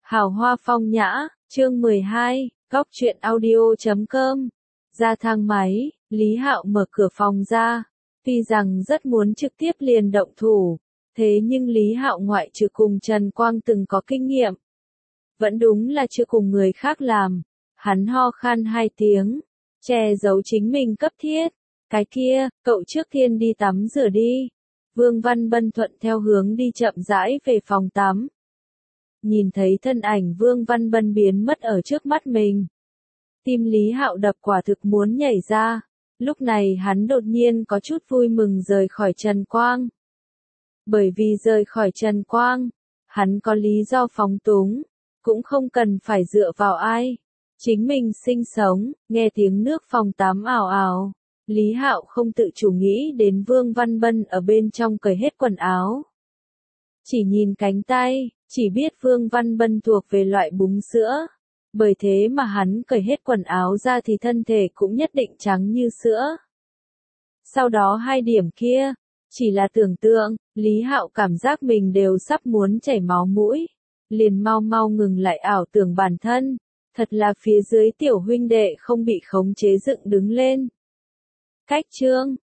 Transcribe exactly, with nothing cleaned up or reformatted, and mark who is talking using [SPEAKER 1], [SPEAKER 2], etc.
[SPEAKER 1] Hào hoa phong nhã, chương mười hai, góc truyện audio chấm com. Ra thang máy, Lý Hạo mở cửa phòng ra. Tuy rằng rất muốn trực tiếp liền động thủ, thế nhưng Lý Hạo ngoại trừ cùng Trần Quang từng có kinh nghiệm. Vẫn đúng là chưa cùng người khác làm. Hắn ho khan hai tiếng, che giấu chính mình cấp thiết. Cái kia, cậu trước tiên đi tắm rửa đi. Vương Văn Bân thuận theo hướng đi chậm rãi về phòng tắm. Nhìn thấy thân ảnh Vương Văn Bân biến mất ở trước mắt mình. Tim Lý Hạo đập quả thực muốn nhảy ra. Lúc này hắn đột nhiên có chút vui mừng rời khỏi Trần Quang. Bởi vì rời khỏi Trần Quang, hắn có lý do phóng túng, cũng không cần phải dựa vào ai. Chính mình sinh sống, nghe tiếng nước phòng tắm ào ào. Lý Hạo không tự chủ nghĩ đến Vương Văn Bân ở bên trong cởi hết quần áo. Chỉ nhìn cánh tay, chỉ biết Vương Văn Bân thuộc về loại búng sữa. Bởi thế mà hắn cởi hết quần áo ra thì thân thể cũng nhất định trắng như sữa. Sau đó hai điểm kia, chỉ là tưởng tượng, Lý Hạo cảm giác mình đều sắp muốn chảy máu mũi. Liền mau mau ngừng lại ảo tưởng bản thân. Thật là phía dưới tiểu huynh đệ không bị khống chế dựng đứng lên. Cách chương,